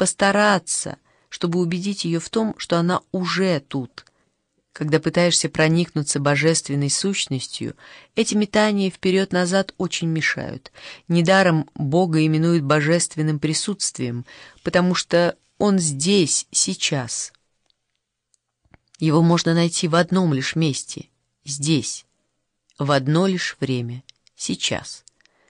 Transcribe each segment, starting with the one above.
постараться, чтобы убедить ее в том, что она уже тут. Когда пытаешься проникнуться божественной сущностью, эти метания вперед-назад очень мешают. Недаром Бога именуют божественным присутствием, потому что Он здесь, сейчас. Его можно найти в одном лишь месте — здесь, в одно лишь время — сейчас.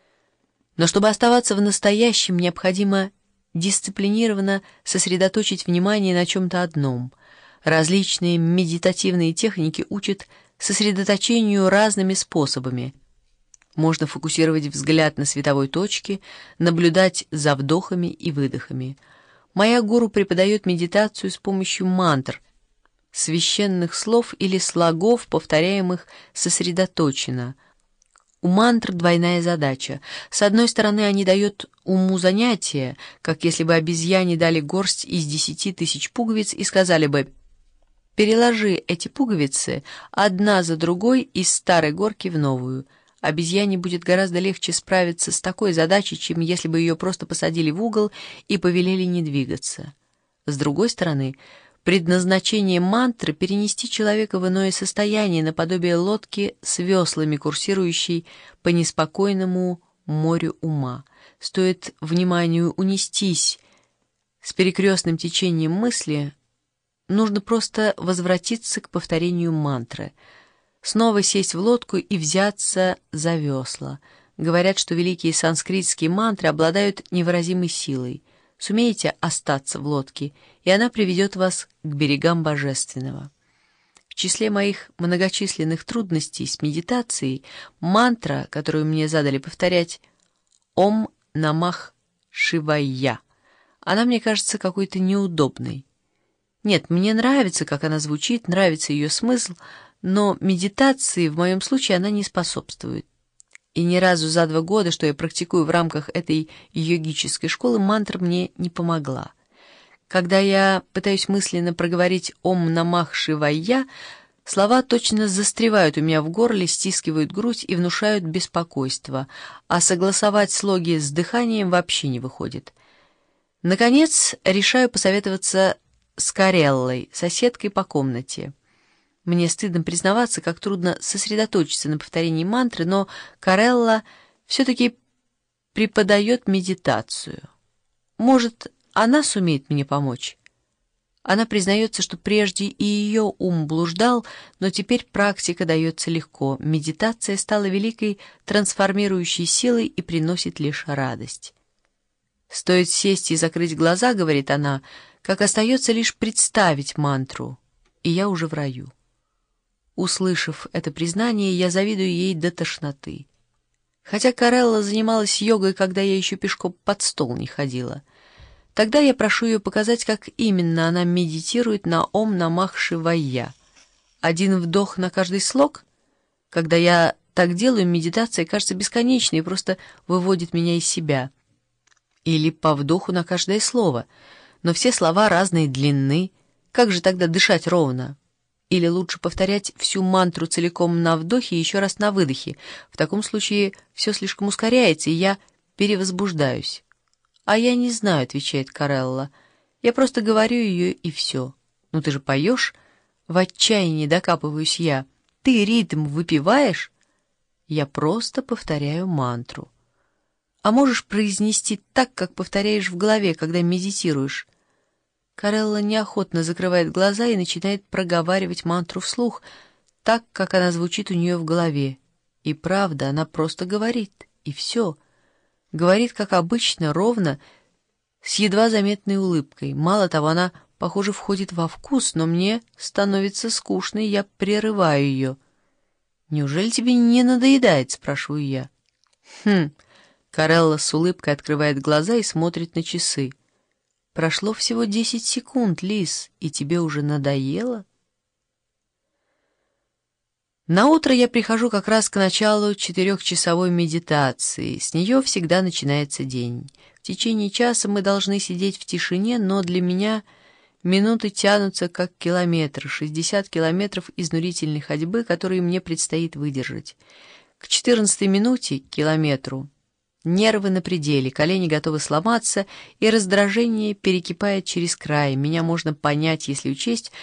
Но чтобы оставаться в настоящем, необходимо дисциплинированно сосредоточить внимание на чем-то одном. Различные медитативные техники учат сосредоточению разными способами. Можно фокусировать взгляд на световой точке, наблюдать за вдохами и выдохами. Моя гуру преподает медитацию с помощью мантр, священных слов или слогов, повторяемых сосредоточенно. У мантр двойная задача. С одной стороны, они дают уму занятия, как если бы обезьяне дали горсть из 10 000 пуговиц и сказали бы: «Переложи эти пуговицы одна за другой из старой горки в новую». Обезьяне будет гораздо легче справиться с такой задачей, чем если бы ее просто посадили в угол и повелели не двигаться. С другой стороны, предназначение мантры — перенести человека в иное состояние, наподобие лодки с веслами, курсирующей по неспокойному морю ума. Стоит вниманию унестись с перекрестным течением мысли, нужно просто возвратиться к повторению мантры, снова сесть в лодку и взяться за весла. Говорят, что великие санскритские мантры обладают невыразимой силой. Сумеете остаться в лодке, и она приведет вас к берегам божественного. В числе моих многочисленных трудностей с медитацией мантра, которую мне задали повторять, «Ом Намах Шивайя». Она мне кажется какой-то неудобной. Нет, мне нравится, как она звучит, нравится ее смысл, но медитации в моем случае она не способствует. И ни разу за 2 года, что я практикую в рамках этой йогической школы, мантра мне не помогла. Когда я пытаюсь мысленно проговорить «Ом Намах Шивайя», слова точно застревают у меня в горле, стискивают грудь и внушают беспокойство, а согласовать слоги с дыханием вообще не выходит. Наконец, решаю посоветоваться с Кареллой, соседкой по комнате. Мне стыдно признаваться, как трудно сосредоточиться на повторении мантры, но Карелла все-таки преподает медитацию. Может, она сумеет мне помочь? Она признается, что прежде и ее ум блуждал, но теперь практика дается легко. Медитация стала великой трансформирующей силой и приносит лишь радость. «Стоит сесть и закрыть глаза, — говорит она, — как остается лишь представить мантру, и я уже в раю». Услышав это признание, я завидую ей до тошноты. Хотя Карелла занималась йогой, когда я еще пешком под стол не ходила. Тогда я прошу ее показать, как именно она медитирует на Ом Намах Шивайя. 1 вдох на каждый слог? Когда я так делаю, медитация кажется бесконечной и просто выводит меня из себя. Или по вдоху на каждое слово. Но все слова разной длины. Как же тогда дышать ровно? Или лучше повторять всю мантру целиком на вдохе и еще раз на выдохе. В таком случае все слишком ускоряется, и я перевозбуждаюсь. «А я не знаю», — отвечает Карелла. «Я просто говорю ее, и все». «Ну ты же поешь?» В отчаянии докапываюсь я. «Ты ритм выпиваешь?» «Я просто повторяю мантру». «А можешь произнести так, как повторяешь в голове, когда медитируешь?» Карелла неохотно закрывает глаза и начинает проговаривать мантру вслух, так, как она звучит у нее в голове. И правда, она просто говорит, и все. Говорит, как обычно, ровно, с едва заметной улыбкой. Мало того, она, похоже, входит во вкус, но мне становится скучно, и я прерываю ее. «Неужели тебе не надоедает?» — спрашиваю я. Карелла с улыбкой открывает глаза и смотрит на часы. «Прошло всего 10 секунд, Лиз, и тебе уже надоело?» Наутро я прихожу как раз к началу 4-часовой медитации. С нее всегда начинается день. В течение часа мы должны сидеть в тишине, но для меня минуты тянутся как километры, 60 километров изнурительной ходьбы, которые мне предстоит выдержать. К 14-й минуте, километру, Нервы на пределе, колени готовы сломаться, и раздражение перекипает через край. Меня можно понять, если учесть,